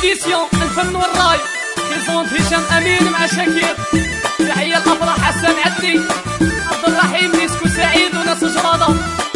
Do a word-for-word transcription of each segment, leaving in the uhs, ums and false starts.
إديسيون الفن والراي بريزونت هشام أمين مع شاكير. تحية الأفراح حسن عدلي عبد الرحيم نيسكو سعيد وناس جرادة.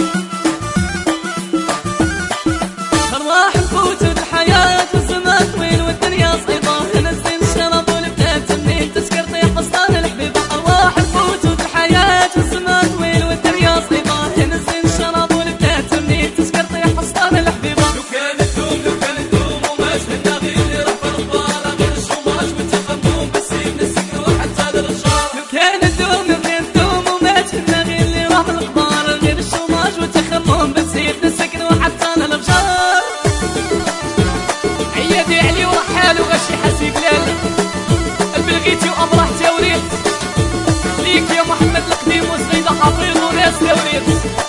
أرواح نفوت الحياة والزمان طويل والدنيا صعيبة، نزل الشراب والبنات منين تسكر طيح فستان الحبيبة. أرواح نفوت الحياة والزمان طويل والدنيا صعيبة، نزل الشراب والبنات منين تسكر طيح فستان الحبيبة. لو كانت دوم لو كانت دوم وما شفنا غير اللي رفع الغبار غير الشوماج والتخمم بالسيف نسكر وحتى للرجال. لو كانت دوم لو كانت دوم وما شفنا غير اللي رفع الغبار غير الشوماج والتخمم بالسيف نسكر وحتى للرجال. عيادي علي ورحال وغشي حسي قلال البلغيتي وأفراح توريت ليك يا محمد القديم وزغيدة حفيظ وناس توريت.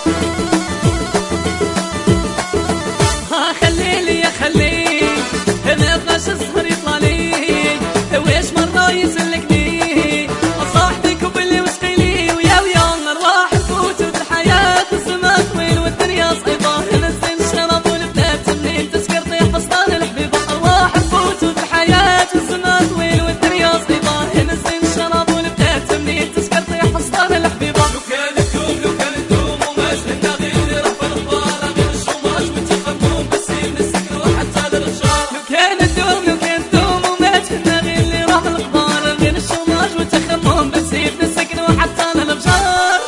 ها خليلي يا خليلي انا اثناش الزهر يطلع لي واش مرة يسلكني صاحبك وباللي وسقيلي ويا ويا نروح نفوت الحياة والزمان طويل والدنيا صعيبة، نزل الشراب والبنات منين تسكر طيح فستان الحبيبة. أرواح نفوت الحياة والزمان طويل والدنيا صعيبة، نزل الشراب والبنات منين تسكر طيح فستان الحبيبة. لو كانت دوم لو كانت دوم وما شفنا غير اللي رفع الغبار غير الشوماج والتخمم بالسيف نسكر وحتى للرجال. لو كانت دوم لو كانت دوم وما شفنا غير اللي راح الغبار غير الشوماج والتخمم بالسيف نسكر وحتى للبشار.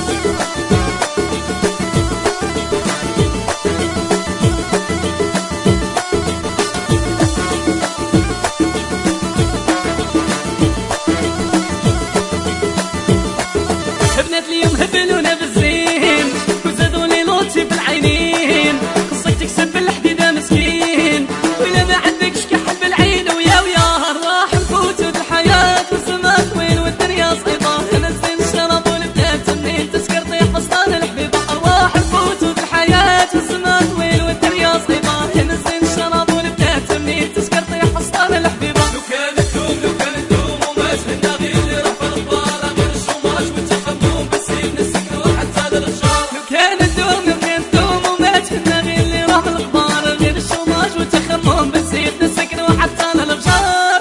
بنات اليوم هبلونا بالزين وزادوا لي لوتي بالعينين، خصك تكسب الحديدة مسكين ولا ما عندكش كحل بالعين ويا ويا. راح نفوت الحياة والزمان طويل والدنيا صعيبة، نزل الشراب والبنات منين تسكر طيح فستان الحبيبة. أرواح نفوت الحياة والزمان طويل والدنيا صعيبة، نزل الشراب والبنات منين تسكر طيح فستان الحبيبة. لو كانت دوم لو كانت دوم وما شفنا غير اللي رفع الغبار غير الشوماج والتخمم بالسيف نسكر وحتى للرجال. لو كانت دوم لو كانت دوم وما شفنا غير اللي راح الغبار غير الشوماج والتخمم بالسيف نسكر وحتى للبشار.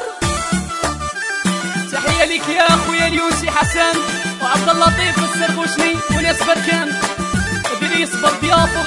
تحية ليك يا خويا اليوسي حسن وعبد اللطيف السرغوشني وناس بركان ادريس بردياطو